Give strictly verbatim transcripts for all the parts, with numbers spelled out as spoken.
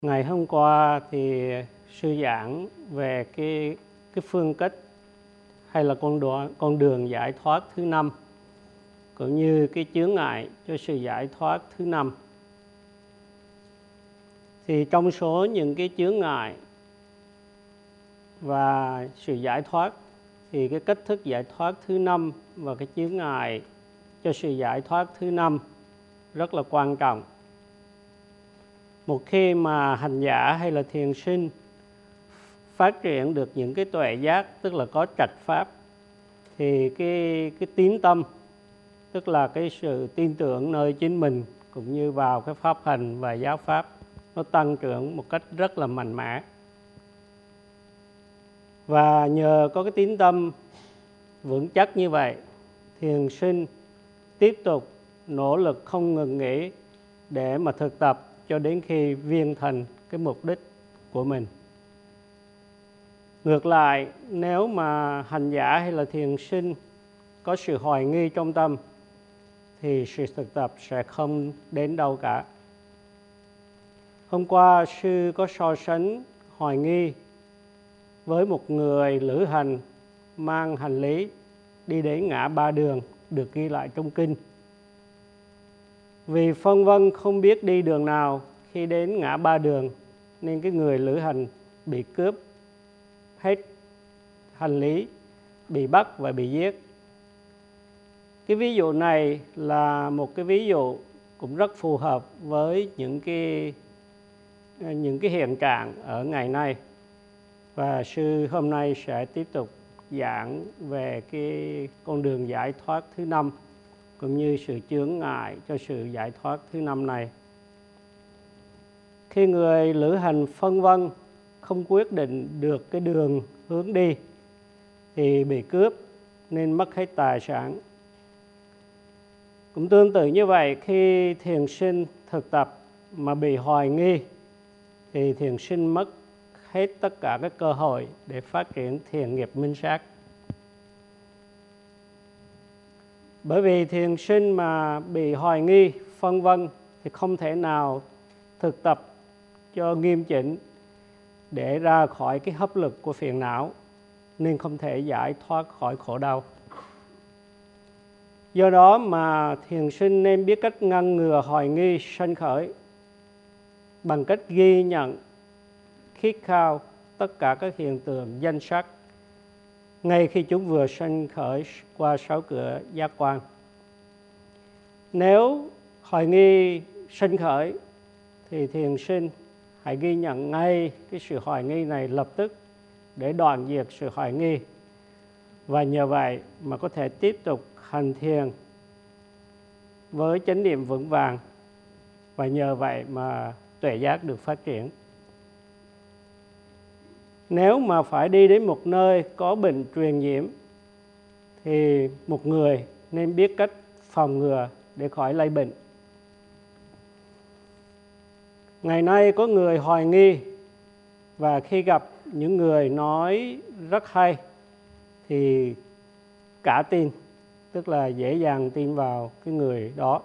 Ngày hôm qua thì sư giảng về cái cái phương cách hay là con đường con đường giải thoát thứ năm, cũng như cái chướng ngại cho sự giải thoát thứ năm. Thì trong số những cái chướng ngại và sự giải thoát thì cái cách thức giải thoát thứ năm và cái chướng ngại cho sự giải thoát thứ năm rất là quan trọng. Một khi mà hành giả hay là thiền sinh phát triển được những cái tuệ giác, tức là có trạch pháp, thì cái cái tín tâm, tức là cái sự tin tưởng nơi chính mình cũng như vào cái pháp hành và giáo pháp, nó tăng trưởng một cách rất là mạnh mẽ. Và nhờ có cái tín tâm vững chắc như vậy, thiền sinh tiếp tục nỗ lực không ngừng nghỉ để mà thực tập cho đến khi viên thành cái mục đích của mình. Ngược lại, nếu mà hành giả hay là thiền sinh có sự hoài nghi trong tâm thì sự thực tập sẽ không đến đâu cả. Hôm qua sư có so sánh hoài nghi với một người lữ hành mang hành lý đi đến ngã ba đường được ghi lại trong kinh. Vì phân vân không biết đi đường nào khi đến ngã ba đường nên cái người lữ hành bị cướp hết hành lý, bị bắt và bị giết. Cái ví dụ này là một cái ví dụ cũng rất phù hợp với những cái những cái hiện trạng ở ngày nay. Và sư hôm nay sẽ tiếp tục giảng về cái con đường giải thoát thứ năm cũng như sự chướng ngại cho sự giải thoát thứ năm này. Khi người lữ hành phân vân không quyết định được cái đường hướng đi thì bị cướp nên mất hết tài sản. Cũng tương tự như vậy, khi thiền sinh thực tập mà bị hoài nghi thì thiền sinh mất hết tất cả các cơ hội để phát triển thiền nghiệp minh sát. Bởi vì thiền sinh mà bị hoài nghi, phân vân thì không thể nào thực tập cho nghiêm chỉnh để ra khỏi cái hấp lực của phiền não, nên không thể giải thoát khỏi khổ đau. Do đó mà thiền sinh nên biết cách ngăn ngừa hoài nghi sanh khởi bằng cách ghi nhận, khít khao tất cả các hiện tượng danh sắc ngay khi chúng vừa sanh khởi qua sáu cửa giác quan. Nếu hoài nghi sanh khởi thì thiền sinh hãy ghi nhận ngay cái sự hoài nghi này lập tức để đoạn diệt sự hoài nghi, và nhờ vậy mà có thể tiếp tục hành thiền với chánh niệm vững vàng, và nhờ vậy mà tuệ giác được phát triển. Nếu mà phải đi đến một nơi có bệnh truyền nhiễm thì một người nên biết cách phòng ngừa để khỏi lây bệnh. Ngày nay có người hoài nghi, và khi gặp những người nói rất hay thì cả tin, tức là dễ dàng tin vào cái người đó.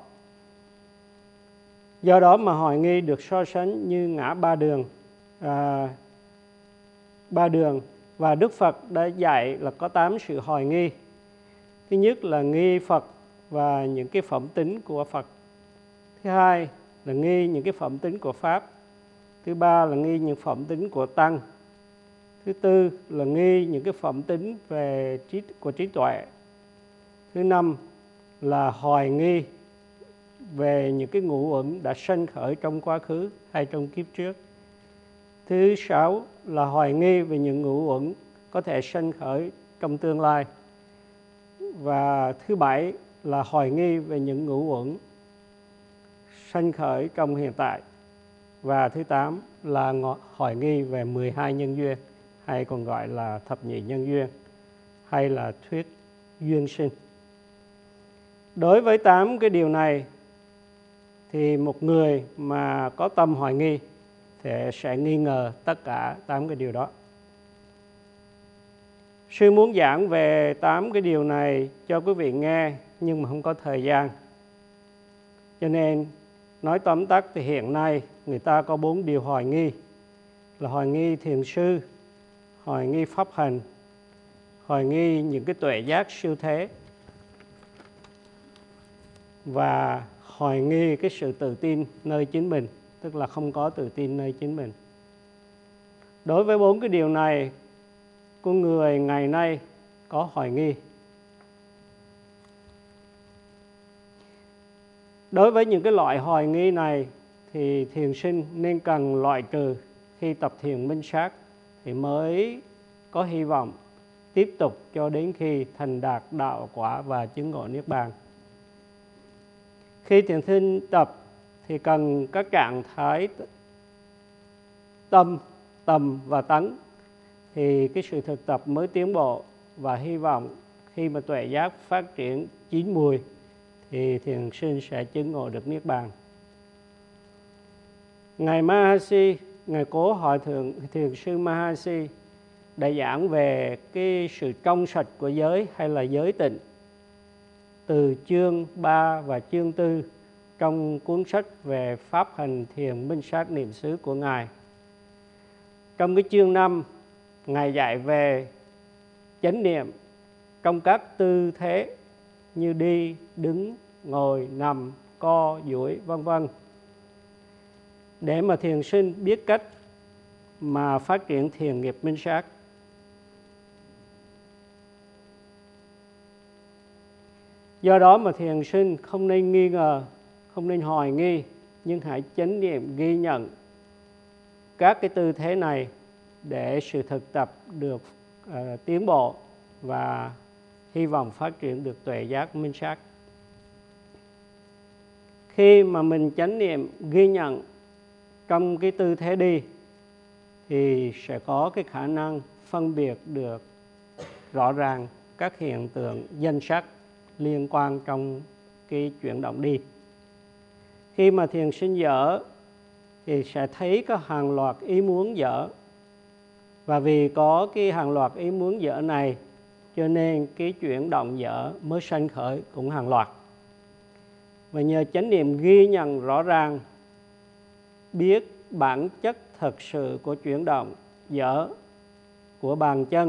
Do đó mà hoài nghi được so sánh như ngã ba đường. À, ba đường và Đức Phật đã dạy là có tám sự hoài nghi. Thứ nhất là nghi Phật và những cái phẩm tính của Phật. Thứ hai là nghi những cái phẩm tính của Pháp. Thứ ba là nghi những phẩm tính của Tăng. Thứ tư là nghi những cái phẩm tính về trí, của trí tuệ. Thứ năm là hoài nghi về những cái ngũ uẩn đã sanh khởi trong quá khứ hay trong kiếp trước. Thứ sáu là hoài nghi về những ngũ uẩn có thể sanh khởi trong tương lai. Và thứ bảy là hoài nghi về những ngũ uẩn sanh khởi trong hiện tại. Và thứ tám là hoài nghi về mười hai nhân duyên, hay còn gọi là thập nhị nhân duyên, hay là thuyết duyên sinh. Đối với tám cái điều này thì một người mà có tâm hoài nghi thì sẽ nghi ngờ tất cả tám cái điều đó. Sư muốn giảng về tám cái điều này cho quý vị nghe, nhưng mà không có thời gian. Cho nên nói tóm tắt thì hiện nay người ta có bốn điều hoài nghi, là hoài nghi thiền sư, hoài nghi pháp hành, hoài nghi những cái tuệ giác siêu thế, và hoài nghi cái sự tự tin nơi chính mình, tức là không có tự tin nơi chính mình. Đối với bốn cái điều này, con người ngày nay có hoài nghi. Đối với những cái loại hoài nghi này thì thiền sinh nên cần loại trừ khi tập thiền minh sát thì mới có hy vọng tiếp tục cho đến khi thành đạt đạo quả và chứng ngộ niết bàn. Khi thiền sinh tập thì cần các trạng thái tâm, tầm và tấn thì cái sự thực tập mới tiến bộ, và hy vọng khi mà tuệ giác phát triển chín mùi thì thiền sinh sẽ chứng ngộ được niết bàn. Ngài Mahasi, Ngài Cố Hòa Thượng Thiền sư Mahasi đã giảng về cái sự trong sạch của giới hay là giới tịnh từ chương ba và chương tư trong cuốn sách về pháp hành thiền minh sát niệm xứ của Ngài. Trong cái chương năm, Ngài dạy về chánh niệm trong các tư thế như đi, đứng, ngồi, nằm, co, duỗi, vân vân, để mà thiền sinh biết cách mà phát triển thiền nghiệp minh sát. Do đó mà thiền sinh không nên nghi ngờ, không nên hoài nghi, nhưng hãy chánh niệm ghi nhận các cái tư thế này để sự thực tập được uh, tiến bộ và hy vọng phát triển được tuệ giác minh sát. Khi mà mình chánh niệm ghi nhận trong cái tư thế đi thì sẽ có cái khả năng phân biệt được rõ ràng các hiện tượng danh sắc liên quan trong cái chuyển động đi. Khi mà thiền sinh dở thì sẽ thấy có hàng loạt ý muốn dở, và vì có cái hàng loạt ý muốn dở này cho nên cái chuyển động dở mới sanh khởi cũng hàng loạt. Và nhờ chánh niệm ghi nhận rõ ràng, biết bản chất thật sự của chuyển động dở của bàn chân.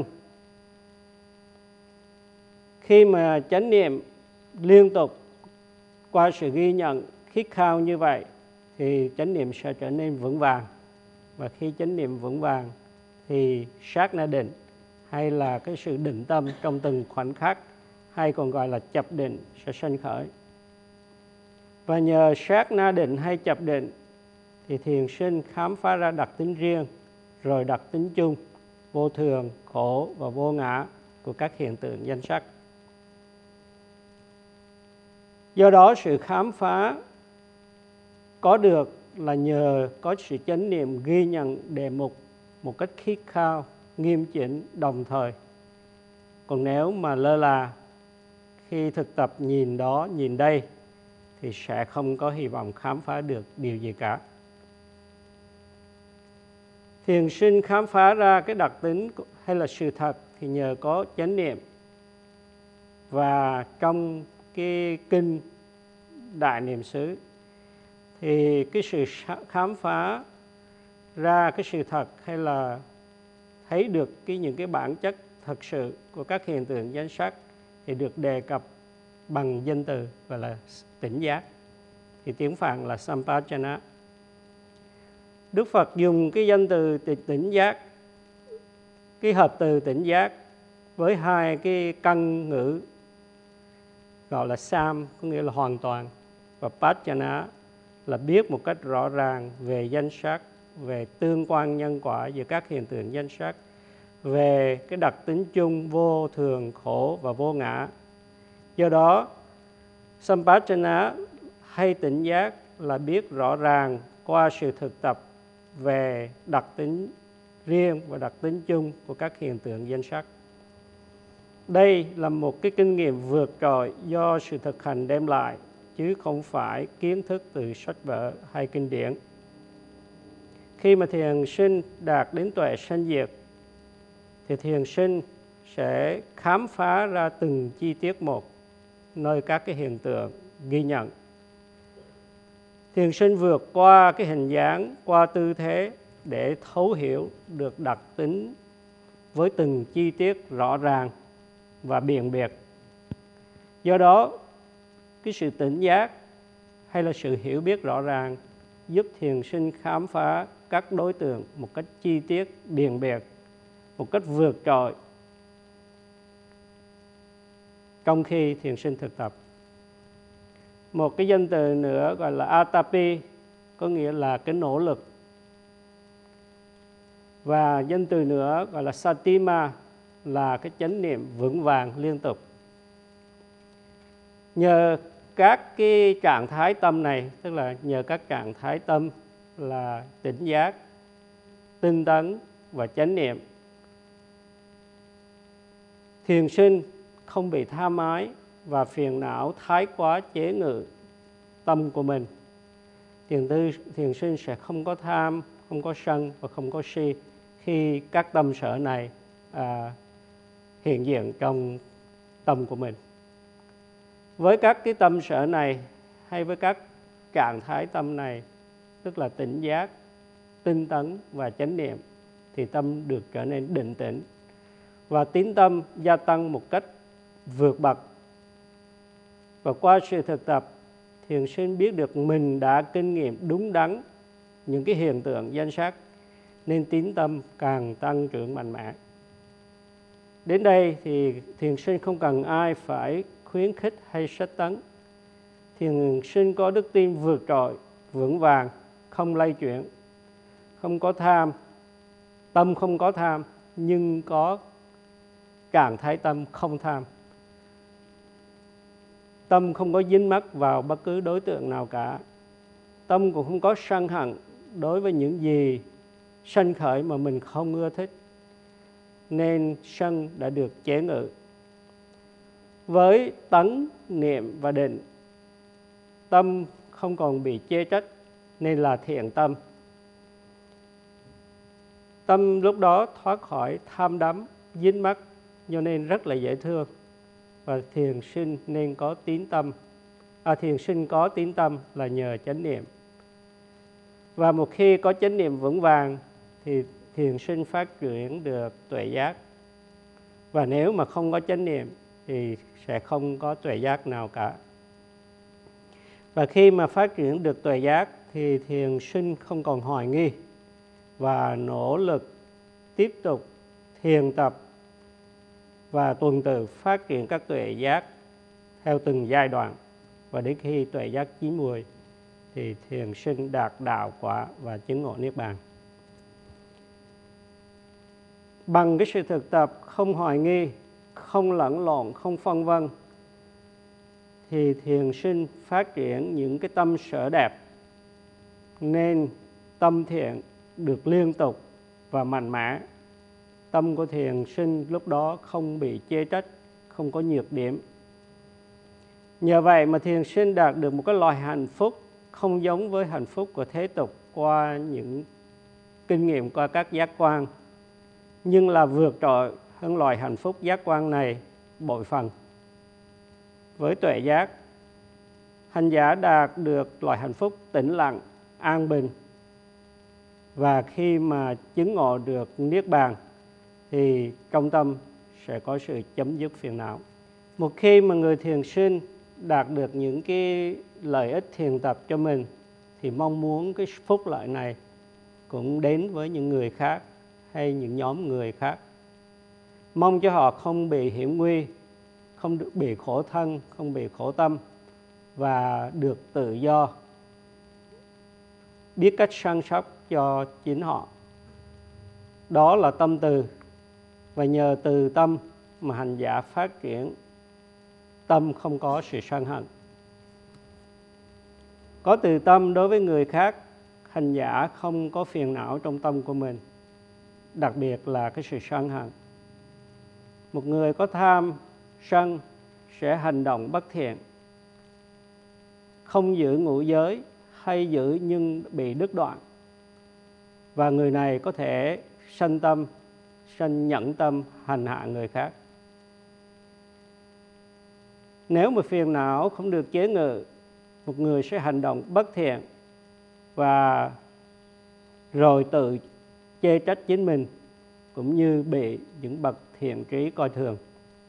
Khi mà chánh niệm liên tục qua sự ghi nhận khít khao như vậy thì chánh niệm sẽ trở nên vững vàng. Và khi chánh niệm vững vàng thì sát na định hay là cái sự định tâm trong từng khoảnh khắc, hay còn gọi là chập định, sẽ sanh khởi. Và nhờ sát na định hay chập định thì thiền sinh khám phá ra đặc tính riêng, rồi đặc tính chung, vô thường, khổ và vô ngã của các hiện tượng danh sắc. Do đó sự khám phá có được là nhờ có sự chánh niệm ghi nhận đề mục một cách khít khao, nghiêm chỉnh đồng thời. Còn nếu mà lơ là khi thực tập nhìn đó, nhìn đây thì sẽ không có hy vọng khám phá được điều gì cả. Thiền sinh khám phá ra cái đặc tính hay là sự thật thì nhờ có chánh niệm. Và trong cái kinh Đại Niệm xứ thì cái sự khám phá ra cái sự thật hay là thấy được cái những cái bản chất thật sự của các hiện tượng danh sắc thì được đề cập bằng danh từ gọi là tỉnh giác, thì tiếng Phạn là Sampajana. Đức Phật dùng cái danh từ tỉnh giác, cái hợp từ tỉnh giác với hai cái căn ngữ gọi là Sam, có nghĩa là hoàn toàn, và Pajana là biết một cách rõ ràng về danh sắc, về tương quan nhân quả giữa các hiện tượng danh sắc, về cái đặc tính chung vô thường, khổ và vô ngã. Do đó, Sampajana hay tỉnh giác là biết rõ ràng qua sự thực tập về đặc tính riêng và đặc tính chung của các hiện tượng danh sắc. Đây là một cái kinh nghiệm vượt trội do sự thực hành đem lại, chứ không phải kiến thức từ sách vở hay kinh điển. Khi mà thiền sinh đạt đến tuệ sanh diệt, thì thiền sinh sẽ khám phá ra từng chi tiết một nơi các cái hiện tượng ghi nhận. Thiền sinh vượt qua cái hình dáng, qua tư thế để thấu hiểu được đặc tính với từng chi tiết rõ ràng và biện biệt. Do đó, cái sự tỉnh giác hay là sự hiểu biết rõ ràng giúp thiền sinh khám phá các đối tượng một cách chi tiết, biện biệt, một cách vượt trội trong khi thiền sinh thực tập. Một cái danh từ nữa gọi là atapi, có nghĩa là cái nỗ lực. Và danh từ nữa gọi là satima, là cái chánh niệm vững vàng liên tục. Nhờ các cái trạng thái tâm này, tức là nhờ các trạng thái tâm là tỉnh giác, tinh tấn và chánh niệm, thiền sinh không bị tham ái và phiền não thái quá chế ngự tâm của mình. Thiền tư thiền sinh sẽ không có tham, không có sân và không có si khi các tâm sở này à, hiện diện trong tâm của mình. Với các cái tâm sở này hay với các trạng thái tâm này, tức là tỉnh giác, tinh tấn và chánh niệm, thì tâm được trở nên định tĩnh và tín tâm gia tăng một cách vượt bậc. Và qua sự thực tập, thiền sinh biết được mình đã kinh nghiệm đúng đắn những cái hiện tượng danh sắc, nên tín tâm càng tăng trưởng mạnh mẽ. Đến đây thì thiền sinh không cần ai phải khuyến khích hay sách tấn. Thiền sinh có đức tin vượt trội, vững vàng, không lay chuyển, không có tham, tâm không có tham, nhưng có trạng thái tâm không tham. Tâm không có dính mắc vào bất cứ đối tượng nào cả. Tâm cũng không có sân hận đối với những gì sanh khởi mà mình không ưa thích, nên sân đã được chế ngự. Với tấn, niệm và định, tâm không còn bị chê trách nên là thiện tâm. Tâm lúc đó thoát khỏi tham đắm, dính mắc, cho nên rất là dễ thương. Và thiền sinh nên có tín tâm. À, thiền sinh có tín tâm là nhờ chánh niệm. Và một khi có chánh niệm vững vàng thì thiền sinh phát triển được tuệ giác. Và nếu mà không có chánh niệm thì sẽ không có tuệ giác nào cả. Và khi mà phát triển được tuệ giác thì thiền sinh không còn hoài nghi và nỗ lực tiếp tục thiền tập và tuần tự phát triển các tuệ giác theo từng giai đoạn. Và đến khi tuệ giác chín mùi thì thiền sinh đạt đạo quả và chứng ngộ niết bàn. Bằng cái sự thực tập không hoài nghi, không lẫn lộn, không phân vân, thì thiền sinh phát triển những cái tâm sở đẹp, nên tâm thiện được liên tục và mạnh mẽ. Tâm của thiền sinh lúc đó không bị chê trách, không có nhược điểm. Nhờ vậy mà thiền sinh đạt được một cái loại hạnh phúc không giống với hạnh phúc của thế tục qua những kinh nghiệm qua các giác quan, nhưng là vượt trội hơn loại hạnh phúc giác quan này bội phần. Với tuệ giác, hành giả đạt được loại hạnh phúc tĩnh lặng, an bình. Và khi mà chứng ngộ được niết bàn thì trong tâm sẽ có sự chấm dứt phiền não. Một khi mà người thiền sinh đạt được những cái lợi ích thiền tập cho mình thì mong muốn cái phúc lợi này cũng đến với những người khác hay những nhóm người khác. Mong cho họ không bị hiểm nguy, không bị khổ thân, không bị khổ tâm và được tự do, biết cách săn sóc cho chính họ. Đó là tâm từ, và nhờ từ tâm mà hành giả phát triển tâm không có sự sân hận. Có từ tâm đối với người khác, hành giả không có phiền não trong tâm của mình, đặc biệt là cái sự sân hận. Một người có tham, sân sẽ hành động bất thiện, không giữ ngũ giới hay giữ nhưng bị đứt đoạn. Và người này có thể sanh tâm, sanh nhẫn tâm hành hạ người khác. Nếu mà phiền não không được chế ngự, một người sẽ hành động bất thiện và rồi tự chê trách chính mình, cũng như bị những bậc thiện trí coi thường.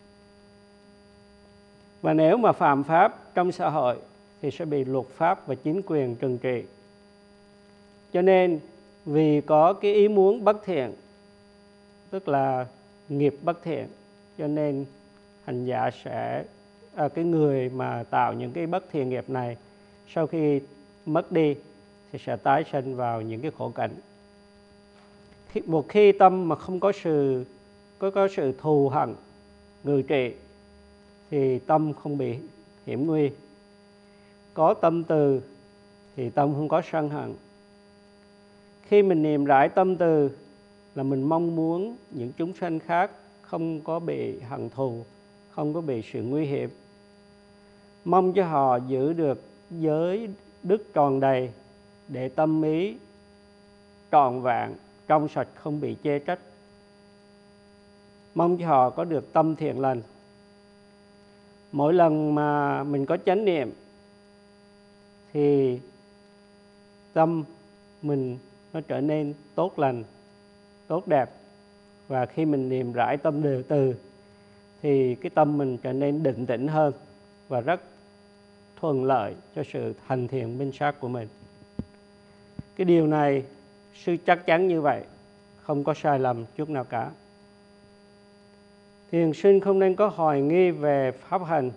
Và nếu mà phạm pháp trong xã hội thì sẽ bị luật pháp và chính quyền trừng trị. Cho nên vì có cái ý muốn bất thiện, tức là nghiệp bất thiện, cho nên hành giả sẽ à, cái người mà tạo những cái bất thiện nghiệp này sau khi mất đi thì sẽ tái sinh vào những cái khổ cảnh. Một khi tâm mà không có sự có có sự thù hận ngự trị thì tâm không bị hiểm nguy. Có tâm từ thì tâm không có sân hận. Khi mình niệm rải tâm từ là mình mong muốn những chúng sanh khác không có bị hận thù, không có bị sự nguy hiểm, mong cho họ giữ được giới đức tròn đầy để tâm ý trọn vẹn, trong sạch, không bị chê trách, mong cho họ có được tâm thiện lành. Mỗi lần mà mình có chánh niệm thì tâm mình nó trở nên tốt lành, tốt đẹp. Và khi mình niệm rải tâm từ từ thì cái tâm mình trở nên định tĩnh hơn và rất thuận lợi cho sự hành thiện minh sát của mình. Cái điều này sư chắc chắn như vậy, không có sai lầm chút nào cả. Thiền sinh không nên có hoài nghi về pháp hành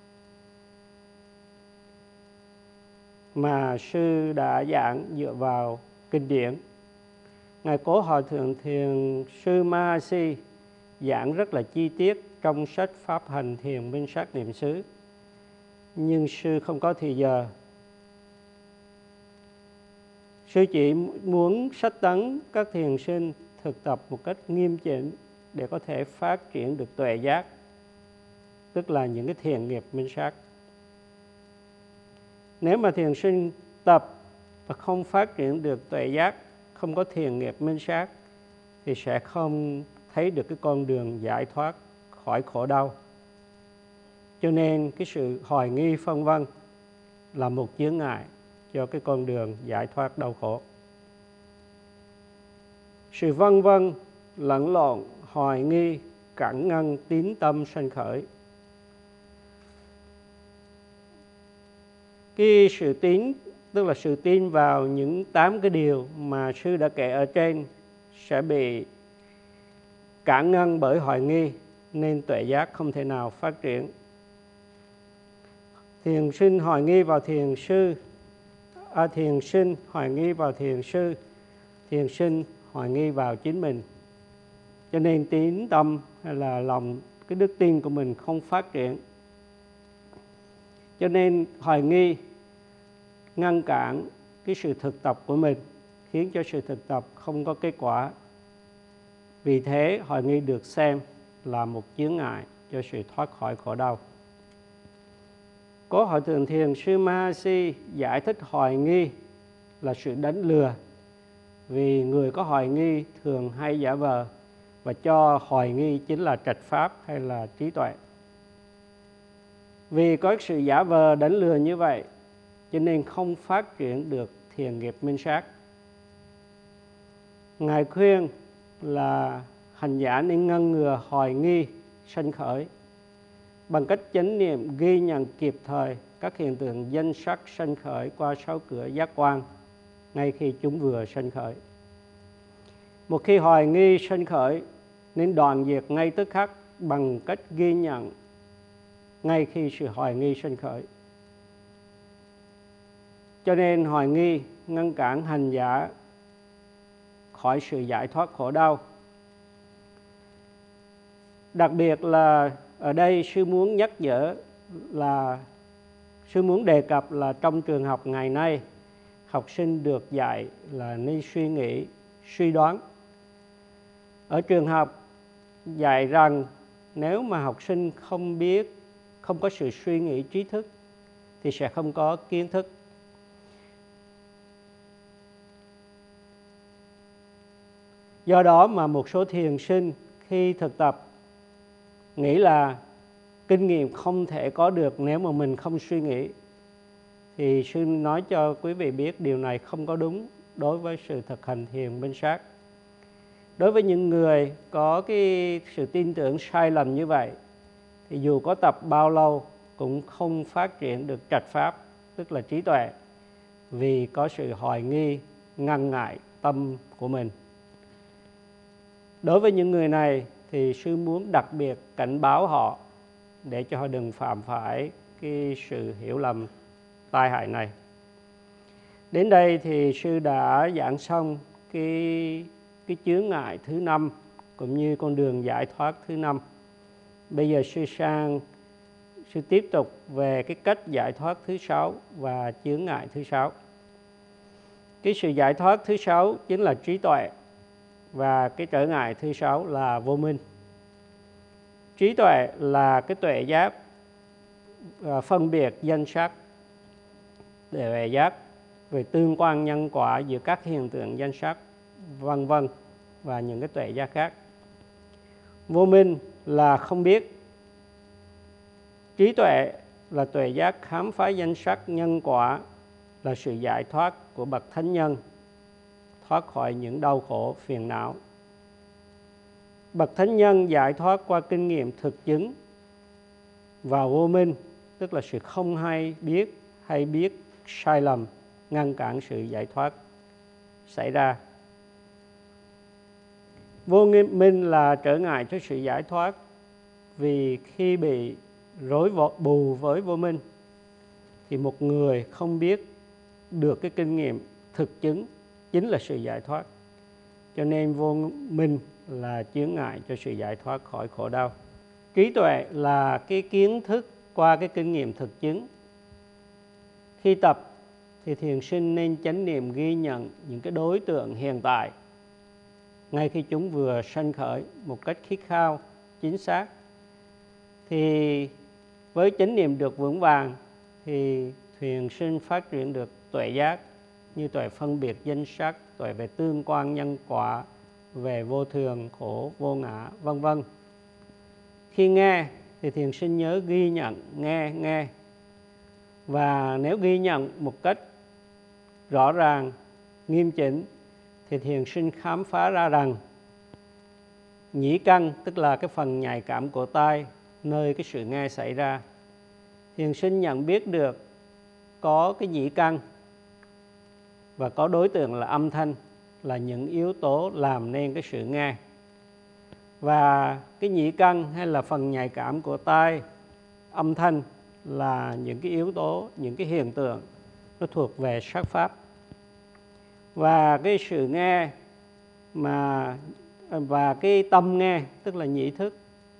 mà sư đã giảng dựa vào kinh điển. Ngài Cố Hòa Thượng Thiền sư Mahasi giảng rất là chi tiết trong sách Pháp Hành Thiền Minh Sát Niệm xứ, nhưng sư không có thì giờ. Sư chỉ muốn sách tấn các thiền sinh thực tập một cách nghiêm chỉnh để có thể phát triển được tuệ giác, tức là những cái thiền nghiệp minh sát. Nếu mà thiền sinh tập và không phát triển được tuệ giác, không có thiền nghiệp minh sát thì sẽ không thấy được cái con đường giải thoát khỏi khổ đau. Cho nên cái sự hoài nghi phân vân là một chướng ngại cho cái con đường giải thoát đau khổ. Sự vân vân, lẫn lộn, hoài nghi cản ngăn tín tâm sanh khởi. Cái sự tín, tức là sự tin vào những tám cái điều mà sư đã kể ở trên sẽ bị cản ngăn bởi hoài nghi, nên tuệ giác không thể nào phát triển. Thiền sinh hoài nghi vào thiền sư, à, thiền sinh hoài nghi vào thiền sư, thiền sinh hoài nghi vào chính mình. Cho nên tín tâm hay là lòng, cái đức tin của mình không phát triển. Cho nên hoài nghi ngăn cản cái sự thực tập của mình, khiến cho sự thực tập không có kết quả. Vì thế hoài nghi được xem là một chướng ngại cho sự thoát khỏi khổ đau. Cố Hòa Thượng Thiền sư Mahasi giải thích hoài nghi là sự đánh lừa, vì người có hoài nghi thường hay giả vờ và cho hoài nghi chính là trạch pháp hay là trí tuệ. Vì có sự giả vờ đánh lừa như vậy cho nên không phát triển được thiền nghiệp minh sát. Ngài khuyên là hành giả nên ngăn ngừa hoài nghi sanh khởi bằng cách chánh niệm ghi nhận kịp thời các hiện tượng danh sắc sanh khởi qua sáu cửa giác quan ngay khi chúng vừa sanh khởi. Một khi hoài nghi sanh khởi nên đoạn diệt ngay tức khắc bằng cách ghi nhận ngay khi sự hoài nghi sanh khởi. Cho nên hoài nghi ngăn cản hành giả khỏi sự giải thoát khổ đau. Đặc biệt là ở đây sư muốn nhắc nhở là sư muốn đề cập là trong trường học ngày nay, học sinh được dạy là nên suy nghĩ, suy đoán. Ở trường học dạy rằng nếu mà học sinh không biết, không có sự suy nghĩ trí thức thì sẽ không có kiến thức. Do đó mà một số thiền sinh khi thực tập nghĩ là kinh nghiệm không thể có được nếu mà mình không suy nghĩ, thì sư nói cho quý vị biết điều này không có đúng đối với sự thực hành thiền minh sát. Đối với những người có cái sự tin tưởng sai lầm như vậy, thì dù có tập bao lâu cũng không phát triển được trạch pháp, tức là trí tuệ, vì có sự hoài nghi, ngăn ngại tâm của mình. Đối với những người này thì sư muốn đặc biệt cảnh báo họ để cho họ đừng phạm phải cái sự hiểu lầm tai hại này. Đến đây thì sư đã giảng xong cái, cái chướng ngại thứ năm cũng như con đường giải thoát thứ năm. Bây giờ sư sang sư tiếp tục về cái cách giải thoát thứ sáu và chướng ngại thứ sáu. Cái sự giải thoát thứ sáu chính là trí tuệ, và cái trở ngại thứ sáu là vô minh. Trí tuệ là cái tuệ giác phân biệt danh sắc, tuệ giác về tương quan nhân quả giữa các hiện tượng danh sắc, vân vân, và những cái tuệ giác khác. Vô minh là không biết. Trí tuệ là tuệ giác khám phá danh sắc nhân quả, là sự giải thoát của bậc thánh nhân, thoát khỏi những đau khổ phiền não. Bậc thánh nhân giải thoát qua kinh nghiệm thực chứng, và vô minh tức là sự không hay biết hay biết sai lầm ngăn cản sự giải thoát xảy ra. Vô minh là trở ngại cho sự giải thoát, vì khi bị rối bù với vô minh thì một người không biết được cái kinh nghiệm thực chứng chính là sự giải thoát. Cho nên vô minh là chướng ngại cho sự giải thoát khỏi khổ đau. Trí tuệ là cái kiến thức qua cái kinh nghiệm thực chứng. Khi tập thì thiền sinh nên chánh niệm ghi nhận những cái đối tượng hiện tại ngay khi chúng vừa sanh khởi một cách khít khao, chính xác. Thì với chánh niệm được vững vàng thì thiền sinh phát triển được tuệ giác, như tuệ phân biệt danh sắc, tuệ về tương quan nhân quả, về vô thường, khổ, vô ngã, vân vân. Khi nghe thì thiền sinh nhớ ghi nhận, nghe, nghe. Và nếu ghi nhận một cách rõ ràng, nghiêm chỉnh, thì thiền sinh khám phá ra rằng nhĩ căn, tức là cái phần nhạy cảm của tai, nơi cái sự nghe xảy ra. Thiền sinh nhận biết được có cái nhĩ căn và có đối tượng là âm thanh, là những yếu tố làm nên cái sự nghe. Và cái nhĩ căn hay là phần nhạy cảm của tai, âm thanh là những cái yếu tố, những cái hiện tượng nó thuộc về sắc pháp. Và cái sự nghe mà và cái tâm nghe, tức là nhĩ thức,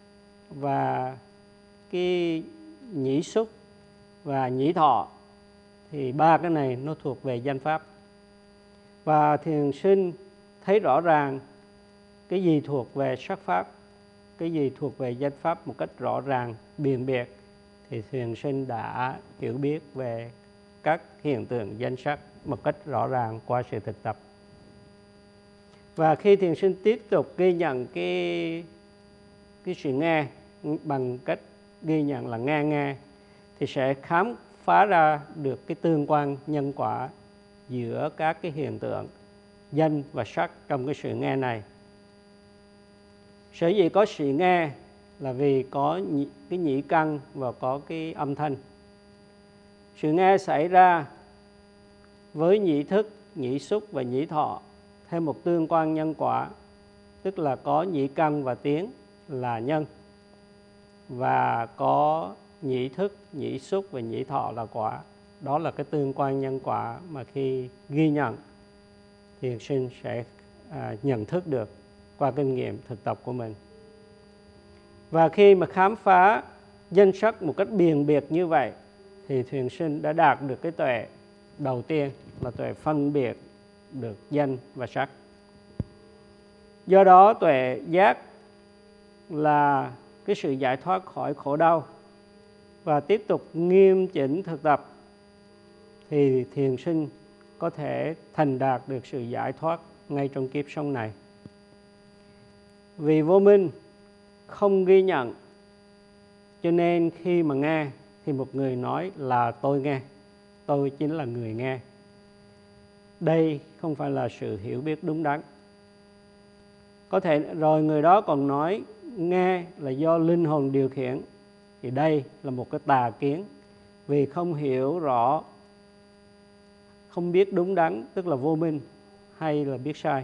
và cái nhĩ xúc và nhĩ thọ, thì ba cái này nó thuộc về danh pháp. Và thiền sinh thấy rõ ràng cái gì thuộc về sắc pháp, cái gì thuộc về danh pháp một cách rõ ràng, biện biệt, thì thiền sinh đã hiểu biết về các hiện tượng danh sắc một cách rõ ràng qua sự thực tập. Và khi thiền sinh tiếp tục ghi nhận cái, cái sự nghe bằng cách ghi nhận là nghe nghe, thì sẽ khám phá ra được cái tương quan nhân quả giữa các cái hiện tượng danh và sắc trong cái sự nghe này. Sở dĩ có sự nghe là vì có cái nhĩ căn và có cái âm thanh. Sự nghe xảy ra với nhĩ thức, nhĩ xúc và nhĩ thọ theo một tương quan nhân quả, tức là có nhĩ căn và tiếng là nhân, và có nhĩ thức, nhĩ xúc và nhĩ thọ là quả. Đó là cái tương quan nhân quả mà khi ghi nhận, thiền sinh sẽ à, nhận thức được qua kinh nghiệm thực tập của mình. Và khi mà khám phá danh sắc một cách biền biệt như vậy, thì thiền sinh đã đạt được cái tuệ đầu tiên là tuệ phân biệt được danh và sắc. Do đó tuệ giác là cái sự giải thoát khỏi khổ đau. Và tiếp tục nghiêm chỉnh thực tập thì thiền sinh có thể thành đạt được sự giải thoát ngay trong kiếp sống này. Vì vô minh không ghi nhận, cho nên khi mà nghe thì một người nói là tôi nghe, tôi chính là người nghe. Đây không phải là sự hiểu biết đúng đắn. Có thể rồi người đó còn nói nghe là do linh hồn điều khiển. Thì đây là một cái tà kiến, vì không hiểu rõ, không biết đúng đắn, tức là vô minh, hay là biết sai.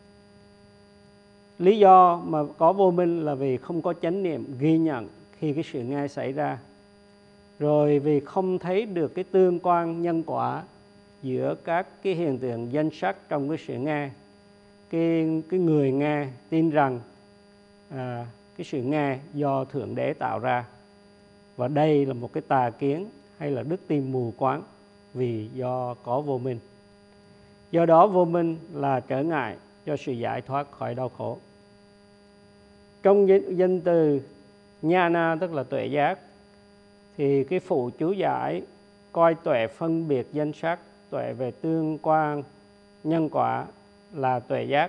Lý do mà có vô minh là vì không có chánh niệm ghi nhận khi cái sự nghe xảy ra. Rồi vì không thấy được cái tương quan nhân quả giữa các cái hiện tượng danh sắc trong cái sự nghe. Cái, cái người nghe tin rằng à, cái sự nghe do Thượng Đế tạo ra. Và đây là một cái tà kiến hay là đức tin mù quáng vì do có vô minh. Do đó vô minh là trở ngại cho sự giải thoát khỏi đau khổ. Trong danh từ Nhana tức là tuệ giác, thì cái phụ chú giải coi tuệ phân biệt danh sắc, tuệ về tương quan nhân quả là tuệ giác.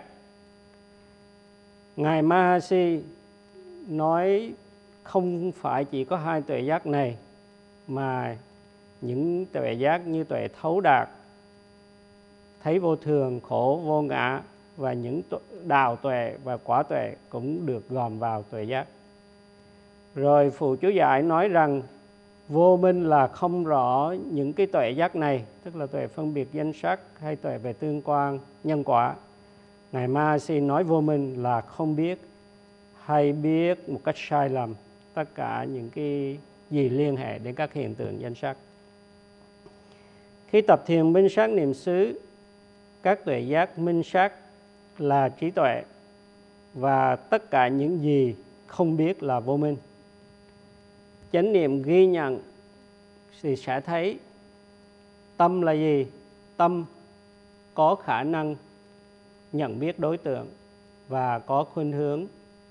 Ngài Mahasi nói không phải chỉ có hai tuệ giác này, mà những tuệ giác như tuệ thấu đạt, thấy vô thường, khổ, vô ngã, và những đạo tuệ và quả tuệ cũng được gồm vào tuệ giác. Rồi phụ chú giải nói rằng vô minh là không rõ những cái tuệ giác này, tức là tuệ phân biệt danh sắc hay tuệ về tương quan nhân quả. Ngài Mahasi nói vô minh là không biết hay biết một cách sai lầm tất cả những cái gì liên hệ đến các hiện tượng danh sắc. Khi tập thiền minh sát niệm xứ, các tuệ giác minh sát là trí tuệ, và tất cả những gì không biết là vô minh. Chánh niệm ghi nhận thì sẽ thấy tâm là gì? Tâm có khả năng nhận biết đối tượng và có khuynh hướng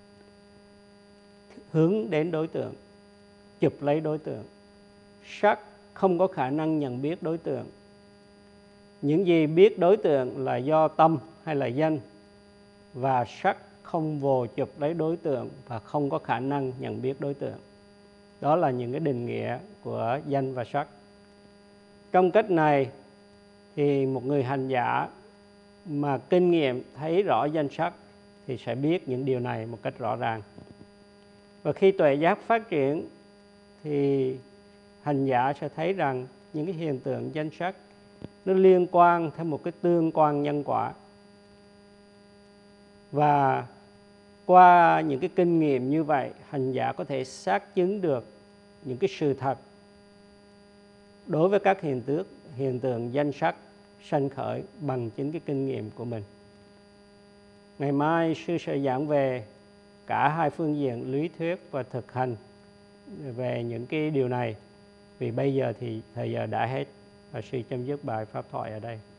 hướng đến đối tượng, chụp lấy đối tượng. Sắc không có khả năng nhận biết đối tượng. Những gì biết đối tượng là do tâm hay là danh, và sắc không vồ chụp lấy đối tượng và không có khả năng nhận biết đối tượng. Đó là những cái định nghĩa của danh và sắc. Trong cách này thì một người hành giả mà kinh nghiệm thấy rõ danh sắc thì sẽ biết những điều này một cách rõ ràng. Và khi tuệ giác phát triển thì hành giả sẽ thấy rằng những cái hiện tượng danh sắc nó liên quan theo một cái tương quan nhân quả. Và qua những cái kinh nghiệm như vậy, hành giả có thể xác chứng được những cái sự thật đối với các hiện tượng, hiện tượng danh sắc sanh khởi bằng chính cái kinh nghiệm của mình. Ngày mai sư sẽ giảng về cả hai phương diện lý thuyết và thực hành về những cái điều này. Vì bây giờ thì thời giờ đã hết, và sư chấm dứt bài pháp thoại ở đây.